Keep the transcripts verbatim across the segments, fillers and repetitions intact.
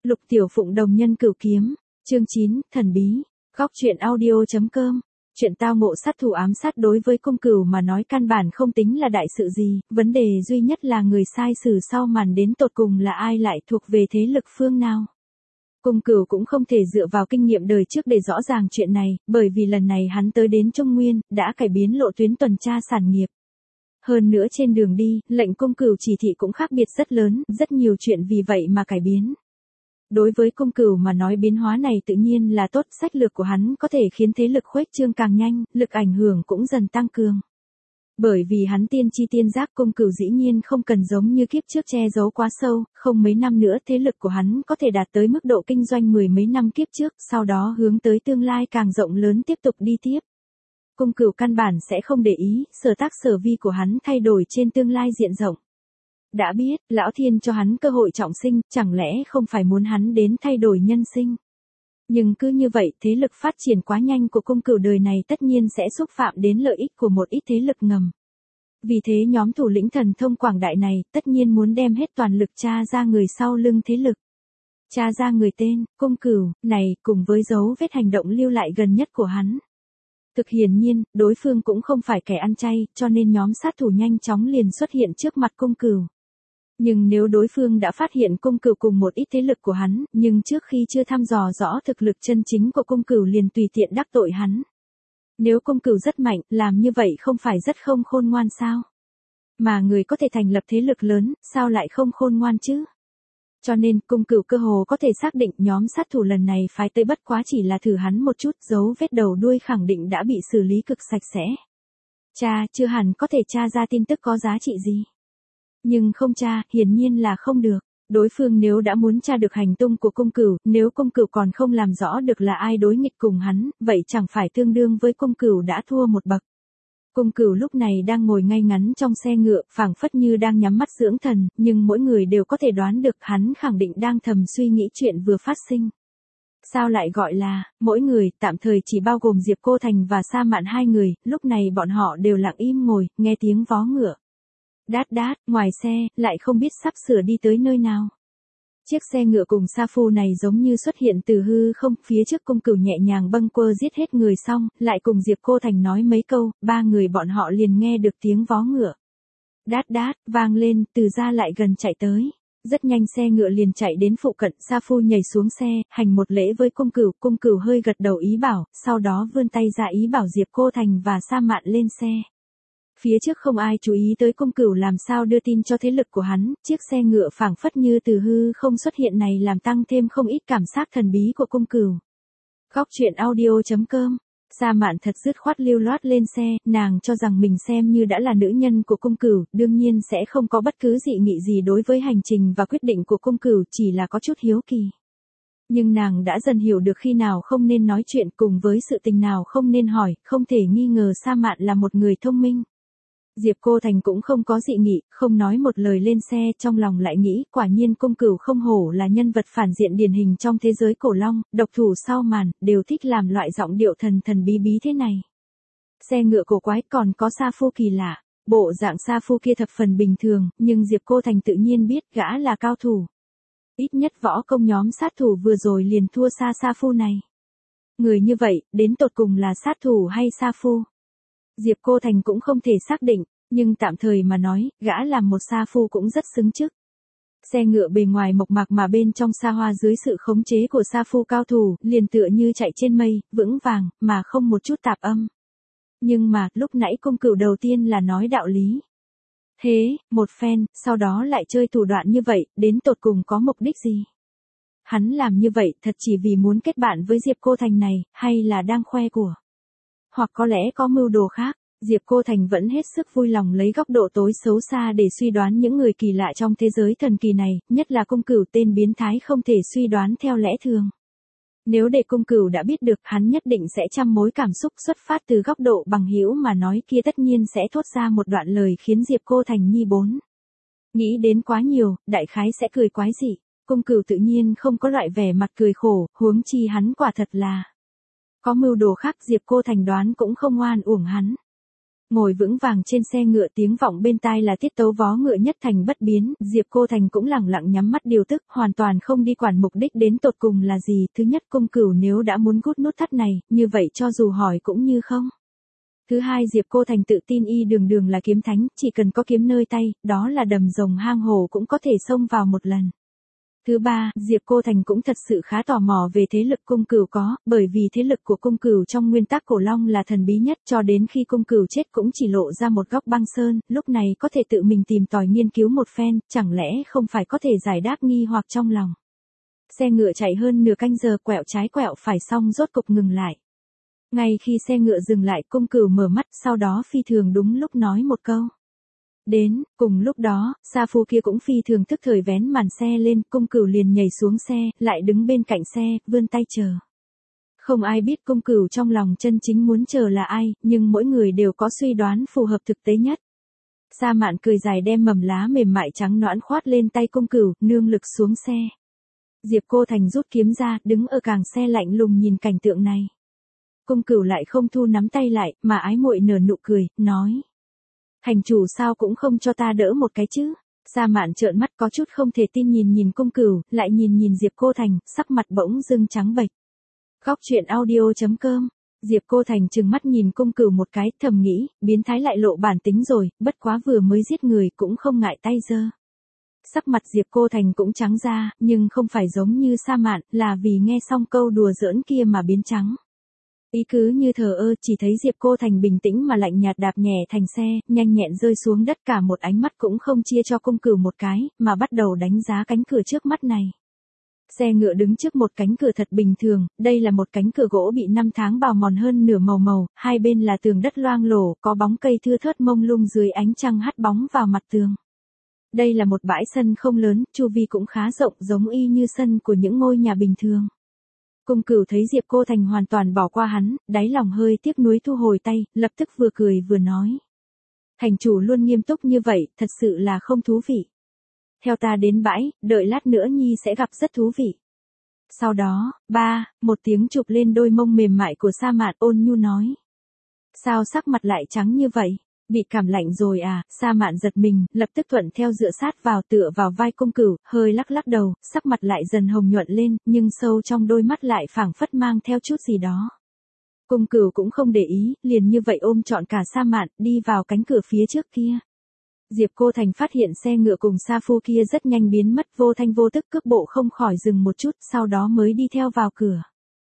Lục Tiểu Phụng đồng nhân cửu kiếm, chương chín, thần bí, góc truyện audio.com. Chuyện tao ngộ sát thủ ám sát đối với cung cửu mà nói căn bản không tính là đại sự gì, vấn đề duy nhất là người sai xử sau màn đến tột cùng là ai, lại thuộc về thế lực phương nào. Cung cửu cũng không thể dựa vào kinh nghiệm đời trước để rõ ràng chuyện này, bởi vì lần này hắn tới đến Trung Nguyên, đã cải biến lộ tuyến tuần tra sản nghiệp. Hơn nữa trên đường đi, lệnh cung cửu chỉ thị cũng khác biệt rất lớn, rất nhiều chuyện vì vậy mà cải biến. Đối với cung cửu mà nói biến hóa này tự nhiên là tốt, sách lược của hắn có thể khiến thế lực khuếch trương càng nhanh, lực ảnh hưởng cũng dần tăng cường. Bởi vì hắn tiên tri tiên giác, cung cửu dĩ nhiên không cần giống như kiếp trước che giấu quá sâu, không mấy năm nữa thế lực của hắn có thể đạt tới mức độ kinh doanh mười mấy năm kiếp trước, sau đó hướng tới tương lai càng rộng lớn tiếp tục đi tiếp. Cung cửu căn bản sẽ không để ý, sở tác sở vi của hắn thay đổi trên tương lai diện rộng. Đã biết, lão thiên cho hắn cơ hội trọng sinh, chẳng lẽ không phải muốn hắn đến thay đổi nhân sinh. Nhưng cứ như vậy, thế lực phát triển quá nhanh của cung cửu đời này tất nhiên sẽ xúc phạm đến lợi ích của một ít thế lực ngầm. Vì thế nhóm thủ lĩnh thần thông quảng đại này, tất nhiên muốn đem hết toàn lực tra ra người sau lưng thế lực. Tra ra người tên, cung cửu, này, cùng với dấu vết hành động lưu lại gần nhất của hắn. Thực hiển nhiên, đối phương cũng không phải kẻ ăn chay, cho nên nhóm sát thủ nhanh chóng liền xuất hiện trước mặt cung cửu. Nhưng nếu đối phương đã phát hiện cung cửu cùng một ít thế lực của hắn, nhưng trước khi chưa thăm dò rõ thực lực chân chính của cung cửu liền tùy tiện đắc tội hắn. Nếu cung cửu rất mạnh, làm như vậy không phải rất không khôn ngoan sao? Mà người có thể thành lập thế lực lớn, sao lại không khôn ngoan chứ? Cho nên, cung cửu cơ hồ có thể xác định nhóm sát thủ lần này phái tới bất quá chỉ là thử hắn một chút, dấu vết đầu đuôi khẳng định đã bị xử lý cực sạch sẽ. Cha, chưa hẳn có thể tra ra tin tức có giá trị gì. Nhưng không tra, hiển nhiên là không được. Đối phương nếu đã muốn tra được hành tung của cung cửu, nếu cung cửu còn không làm rõ được là ai đối nghịch cùng hắn, vậy chẳng phải tương đương với cung cửu đã thua một bậc. Cung cửu lúc này đang ngồi ngay ngắn trong xe ngựa, phảng phất như đang nhắm mắt dưỡng thần, nhưng mỗi người đều có thể đoán được hắn khẳng định đang thầm suy nghĩ chuyện vừa phát sinh. Sao lại gọi là, mỗi người, tạm thời chỉ bao gồm Diệp Cô Thành và Sa Mạn hai người, lúc này bọn họ đều lặng im ngồi, nghe tiếng vó ngựa. Đát đát, ngoài xe, lại không biết sắp sửa đi tới nơi nào. Chiếc xe ngựa cùng sa phu này giống như xuất hiện từ hư không, phía trước cung cửu nhẹ nhàng bâng quơ giết hết người xong, lại cùng Diệp Cô Thành nói mấy câu, ba người bọn họ liền nghe được tiếng vó ngựa. Đát đát, vang lên, từ ra lại gần chạy tới. Rất nhanh xe ngựa liền chạy đến phụ cận, sa phu nhảy xuống xe, hành một lễ với cung cửu, cung cửu hơi gật đầu ý bảo, sau đó vươn tay ra ý bảo Diệp Cô Thành và Sa Mạn lên xe. Phía trước không ai chú ý tới cung cửu làm sao đưa tin cho thế lực của hắn, chiếc xe ngựa phảng phất như từ hư không xuất hiện này làm tăng thêm không ít cảm giác thần bí của cung cửu. Góc truyện audio.com. Sa Mạn thật dứt khoát lưu loát lên xe, nàng cho rằng mình xem như đã là nữ nhân của cung cửu, đương nhiên sẽ không có bất cứ dị nghị gì đối với hành trình và quyết định của cung cửu, chỉ là có chút hiếu kỳ. Nhưng nàng đã dần hiểu được khi nào không nên nói chuyện cùng với sự tình nào không nên hỏi, không thể nghi ngờ Sa Mạn là một người thông minh. Diệp Cô Thành cũng không có dị nghị, không nói một lời lên xe, trong lòng lại nghĩ, quả nhiên cung cửu không hổ là nhân vật phản diện điển hình trong thế giới cổ long, độc thủ sau màn, đều thích làm loại giọng điệu thần thần bí bí thế này. Xe ngựa cổ quái còn có sa phu kỳ lạ, bộ dạng sa phu kia thập phần bình thường, nhưng Diệp Cô Thành tự nhiên biết gã là cao thủ. Ít nhất võ công nhóm sát thủ vừa rồi liền thua xa sa phu này. Người như vậy, đến tột cùng là sát thủ hay sa phu? Diệp Cô Thành cũng không thể xác định, nhưng tạm thời mà nói, gã làm một sa phu cũng rất xứng chức. Xe ngựa bề ngoài mộc mạc mà bên trong xa hoa dưới sự khống chế của sa phu cao thủ, liền tựa như chạy trên mây, vững vàng, mà không một chút tạp âm. Nhưng mà, lúc nãy cung cửu đầu tiên là nói đạo lý. Thế, một phen, sau đó lại chơi thủ đoạn như vậy, đến tột cùng có mục đích gì? Hắn làm như vậy thật chỉ vì muốn kết bạn với Diệp Cô Thành này, hay là đang khoe của? Hoặc có lẽ có mưu đồ khác, Diệp Cô Thành vẫn hết sức vui lòng lấy góc độ tối xấu xa để suy đoán những người kỳ lạ trong thế giới thần kỳ này, nhất là cung cửu tên biến thái không thể suy đoán theo lẽ thường. Nếu để cung cửu đã biết được, hắn nhất định sẽ trăm mối cảm xúc xuất phát từ góc độ bằng hữu mà nói kia tất nhiên sẽ thốt ra một đoạn lời khiến Diệp Cô Thành nhi bốn. Nghĩ đến quá nhiều, đại khái sẽ cười quái dị, cung cửu tự nhiên không có loại vẻ mặt cười khổ, huống chi hắn quả thật là có mưu đồ khác, Diệp Cô Thành đoán cũng không oan uổng hắn. Ngồi vững vàng trên xe ngựa, tiếng vọng bên tai là tiết tấu vó ngựa nhất thành bất biến, Diệp Cô Thành cũng lẳng lặng nhắm mắt điều tức, hoàn toàn không đi quản mục đích đến tột cùng là gì. Thứ nhất, Cung Cửu nếu đã muốn cút nút thắt này, như vậy cho dù hỏi cũng như không. Thứ hai, Diệp Cô Thành tự tin y đường đường là kiếm thánh, chỉ cần có kiếm nơi tay, đó là đầm rồng hang hồ cũng có thể xông vào một lần. Thứ ba, Diệp Cô Thành cũng thật sự khá tò mò về thế lực Cung Cửu có, bởi vì thế lực của Cung Cửu trong nguyên tắc cổ long là thần bí nhất, cho đến khi Cung Cửu chết cũng chỉ lộ ra một góc băng sơn, lúc này có thể tự mình tìm tòi nghiên cứu một phen, chẳng lẽ không phải có thể giải đáp nghi hoặc trong lòng. Xe ngựa chạy hơn nửa canh giờ, quẹo trái quẹo phải xong rốt cục ngừng lại. Ngay khi xe ngựa dừng lại, Cung Cửu mở mắt, sau đó phi thường đúng lúc nói một câu. Đến, cùng lúc đó, Sa Phu kia cũng phi thường thức thời vén màn xe lên, Cung Cửu liền nhảy xuống xe, lại đứng bên cạnh xe, vươn tay chờ. Không ai biết Cung Cửu trong lòng chân chính muốn chờ là ai, nhưng mỗi người đều có suy đoán phù hợp thực tế nhất. Sa Mạn cười dài đem mầm lá mềm mại trắng nõn khoát lên tay Cung Cửu, nương lực xuống xe. Diệp Cô Thành rút kiếm ra, đứng ở càng xe lạnh lùng nhìn cảnh tượng này. Cung Cửu lại không thu nắm tay lại, mà ái muội nở nụ cười, nói. Thành chủ sao cũng không cho ta đỡ một cái chứ. Sa Mạn trợn mắt có chút không thể tin nhìn nhìn Cung Cửu, lại nhìn nhìn Diệp Cô Thành, sắc mặt bỗng dưng trắng bệch. Góc truyện audio chấm com. Diệp Cô Thành trừng mắt nhìn Cung Cửu một cái, thầm nghĩ, biến thái lại lộ bản tính rồi, bất quá vừa mới giết người cũng không ngại tay giơ. Sắc mặt Diệp Cô Thành cũng trắng ra, nhưng không phải giống như Sa Mạn, là vì nghe xong câu đùa giỡn kia mà biến trắng. Ý cứ như thờ ơ, chỉ thấy Diệp Cô Thành bình tĩnh mà lạnh nhạt đạp nhẹ thành xe, nhanh nhẹn rơi xuống đất, cả một ánh mắt cũng không chia cho Cung Cửu một cái, mà bắt đầu đánh giá cánh cửa trước mắt này. Xe ngựa đứng trước một cánh cửa thật bình thường, đây là một cánh cửa gỗ bị năm tháng bào mòn hơn nửa màu màu, hai bên là tường đất loang lổ, có bóng cây thưa thớt mông lung dưới ánh trăng hắt bóng vào mặt tường. Đây là một bãi sân không lớn, chu vi cũng khá rộng, giống y như sân của những ngôi nhà bình thường. Cung Cửu thấy Diệp Cô Thành hoàn toàn bỏ qua hắn, đáy lòng hơi tiếc nuối thu hồi tay, lập tức vừa cười vừa nói. Thành chủ luôn nghiêm túc như vậy, thật sự là không thú vị. Theo ta đến bãi, đợi lát nữa Nhi sẽ gặp rất thú vị. Sau đó, ba, một tiếng chụp lên đôi mông mềm mại của Sa Mạn, ôn nhu nói. Sao sắc mặt lại trắng như vậy? Bị cảm lạnh rồi à? Sa Mạn giật mình, lập tức thuận theo dựa sát vào tựa vào vai Cung Cửu, hơi lắc lắc đầu, sắc mặt lại dần hồng nhuận lên, nhưng sâu trong đôi mắt lại phảng phất mang theo chút gì đó. Cung Cửu cũng không để ý, liền như vậy ôm trọn cả Sa Mạn, đi vào cánh cửa phía trước kia. Diệp Cô Thành phát hiện xe ngựa cùng Sa Phu kia rất nhanh biến mất, vô thanh vô tức, cước bộ không khỏi dừng một chút, sau đó mới đi theo vào cửa.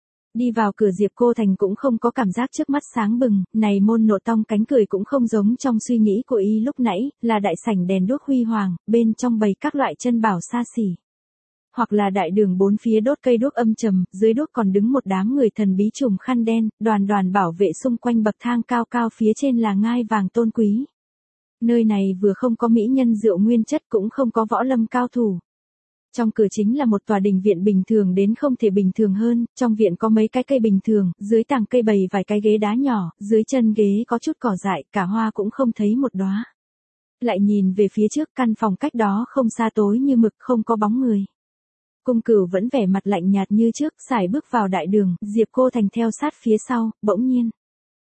Đi vào cửa, Diệp Cô Thành cũng không có cảm giác trước mắt sáng bừng, này môn nộ tong cánh cười cũng không giống trong suy nghĩ của y lúc nãy, là đại sảnh đèn đuốc huy hoàng, bên trong bày các loại chân bảo xa xỉ. Hoặc là đại đường bốn phía đốt cây đuốc âm trầm, dưới đuốc còn đứng một đám người thần bí trùm khăn đen, đoàn đoàn bảo vệ xung quanh bậc thang cao cao, phía trên là ngai vàng tôn quý. Nơi này vừa không có mỹ nhân rượu nguyên chất, cũng không có võ lâm cao thủ. Trong cửa chính là một tòa đình viện bình thường đến không thể bình thường hơn, trong viện có mấy cái cây bình thường, dưới tàng cây bày vài cái ghế đá nhỏ, dưới chân ghế có chút cỏ dại, cả hoa cũng không thấy một đóa. Lại nhìn về phía trước, căn phòng cách đó không xa tối như mực, không có bóng người. Cung Cửu vẫn vẻ mặt lạnh nhạt như trước, sải bước vào đại đường, Diệp Cô Thành theo sát phía sau, bỗng nhiên.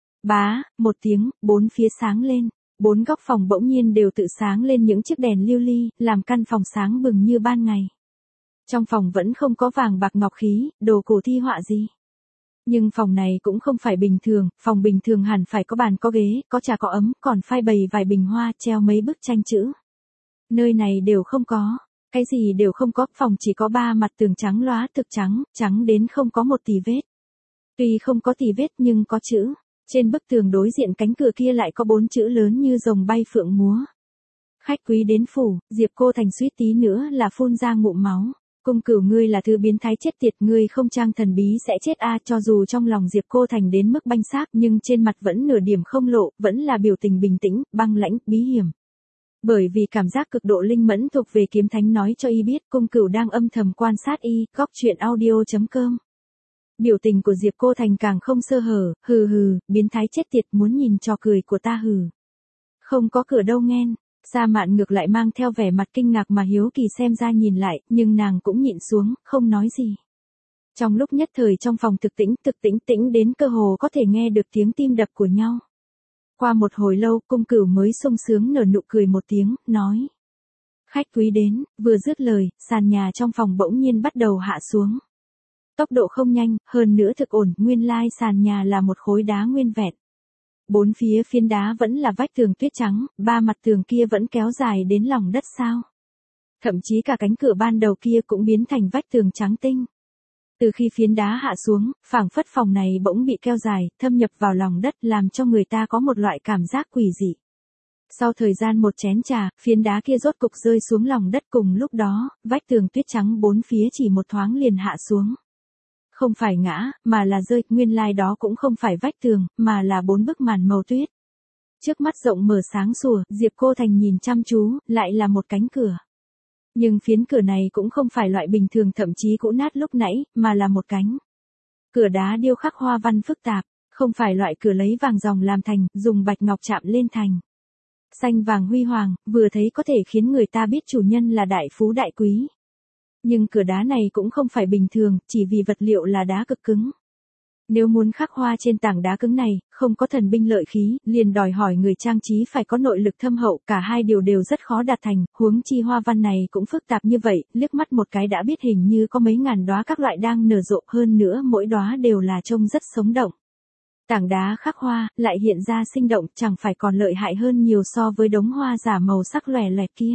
Bá, một tiếng, bốn phía sáng lên. Bốn góc phòng bỗng nhiên đều tự sáng lên những chiếc đèn lưu ly, làm căn phòng sáng bừng như ban ngày. Trong phòng vẫn không có vàng bạc ngọc khí, đồ cổ thi họa gì. Nhưng phòng này cũng không phải bình thường, phòng bình thường hẳn phải có bàn có ghế, có trà có ấm, còn phai bày vài bình hoa, treo mấy bức tranh chữ. Nơi này đều không có, cái gì đều không có, phòng chỉ có ba mặt tường trắng lóa thực trắng, trắng đến không có một tì vết. Tuy không có tì vết nhưng có chữ. Trên bức tường đối diện cánh cửa kia lại có bốn chữ lớn như rồng bay phượng múa. Khách quý đến phủ, Diệp Cô Thành suýt tí nữa là phun ra ngụm máu. Cung Cửu, ngươi là thứ biến thái chết tiệt, ngươi không trang thần bí sẽ chết a. Cho dù trong lòng Diệp Cô Thành đến mức banh xác, nhưng trên mặt vẫn nửa điểm không lộ, vẫn là biểu tình bình tĩnh, băng lãnh, bí hiểm. Bởi vì cảm giác cực độ linh mẫn thuộc về kiếm thánh nói cho y biết, Cung Cửu đang âm thầm quan sát y. Góc truyện audio chấm com. Biểu tình của Diệp Cô Thành càng không sơ hở, hừ hừ, biến thái chết tiệt, muốn nhìn trò cười của ta hừ. Không có cửa đâu nghen. Sa Mạn ngược lại mang theo vẻ mặt kinh ngạc mà hiếu kỳ xem ra nhìn lại, nhưng nàng cũng nhịn xuống, không nói gì. Trong lúc nhất thời trong phòng thực tĩnh, thực tĩnh tĩnh đến cơ hồ có thể nghe được tiếng tim đập của nhau. Qua một hồi lâu, Cung Cửu mới sung sướng nở nụ cười một tiếng, nói. Khách quý đến, vừa dứt lời, sàn nhà trong phòng bỗng nhiên bắt đầu hạ xuống. Tốc độ không nhanh, hơn nữa thực ổn, nguyên lai sàn nhà là một khối đá nguyên vẹn. Bốn phía phiến đá vẫn là vách tường tuyết trắng, ba mặt tường kia vẫn kéo dài đến lòng đất sao. Thậm chí cả cánh cửa ban đầu kia cũng biến thành vách tường trắng tinh. Từ khi phiến đá hạ xuống, phảng phất phòng này bỗng bị keo dài, thâm nhập vào lòng đất làm cho người ta có một loại cảm giác quỷ dị. Sau thời gian một chén trà, phiến đá kia rốt cục rơi xuống lòng đất cùng lúc đó, vách tường tuyết trắng bốn phía chỉ một thoáng liền hạ xuống. Không phải ngã, mà là rơi, nguyên lai đó cũng không phải vách tường, mà là bốn bức màn màu tuyết. Trước mắt rộng mở sáng sủa, Diệp Cô Thành nhìn chăm chú, lại là một cánh cửa. Nhưng phiến cửa này cũng không phải loại bình thường thậm chí cũ nát lúc nãy, mà là một cánh cửa đá điêu khắc hoa văn phức tạp, không phải loại cửa lấy vàng ròng làm thành, dùng bạch ngọc chạm lên thành. Xanh vàng huy hoàng, vừa thấy có thể khiến người ta biết chủ nhân là đại phú đại quý. Nhưng cửa đá này cũng không phải bình thường, chỉ vì vật liệu là đá cực cứng. Nếu muốn khắc hoa trên tảng đá cứng này, không có thần binh lợi khí, liền đòi hỏi người trang trí phải có nội lực thâm hậu, cả hai điều đều rất khó đạt thành, huống chi hoa văn này cũng phức tạp như vậy, liếc mắt một cái đã biết hình như có mấy ngàn đóa các loại đang nở rộ, hơn nữa mỗi đóa đều là trông rất sống động. Tảng đá khắc hoa, lại hiện ra sinh động, chẳng phải còn lợi hại hơn nhiều so với đống hoa giả màu sắc lòe loẹt kia.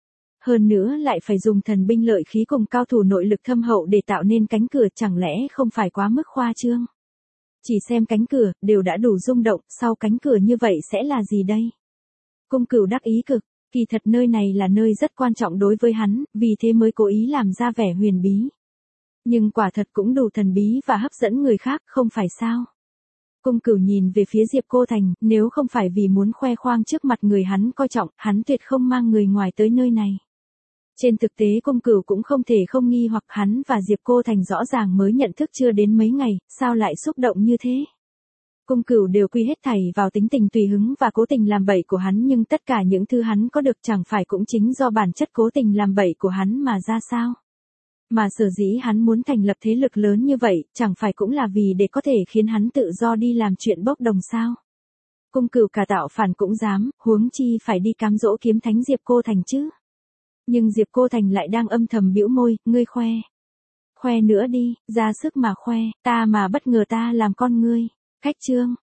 Hơn nữa lại phải dùng thần binh lợi khí cùng cao thủ nội lực thâm hậu để tạo nên cánh cửa, chẳng lẽ không phải quá mức khoa trương. Chỉ xem cánh cửa, đều đã đủ rung động, sau cánh cửa như vậy sẽ là gì đây? Cung Cửu đắc ý cực, kỳ thật nơi này là nơi rất quan trọng đối với hắn, vì thế mới cố ý làm ra vẻ huyền bí. Nhưng quả thật cũng đủ thần bí và hấp dẫn người khác, không phải sao? Cung Cửu nhìn về phía Diệp Cô Thành, nếu không phải vì muốn khoe khoang trước mặt người hắn coi trọng, hắn tuyệt không mang người ngoài tới nơi này. Trên thực tế Cung Cửu cũng không thể không nghi hoặc hắn và Diệp Cô Thành rõ ràng mới nhận thức chưa đến mấy ngày, sao lại xúc động như thế. Cung Cửu đều quy hết thảy vào tính tình tùy hứng và cố tình làm bậy của hắn, nhưng tất cả những thứ hắn có được chẳng phải cũng chính do bản chất cố tình làm bậy của hắn mà ra sao. Mà sở dĩ hắn muốn thành lập thế lực lớn như vậy, chẳng phải cũng là vì để có thể khiến hắn tự do đi làm chuyện bốc đồng sao. Cung Cửu cả tạo phản cũng dám, huống chi phải đi cám dỗ kiếm thánh Diệp Cô Thành chứ. Nhưng Diệp Cô Thành lại đang âm thầm bĩu môi, ngươi khoe. Khoe nữa đi, ra sức mà khoe, ta mà bất ngờ ta làm con ngươi. Cách chương.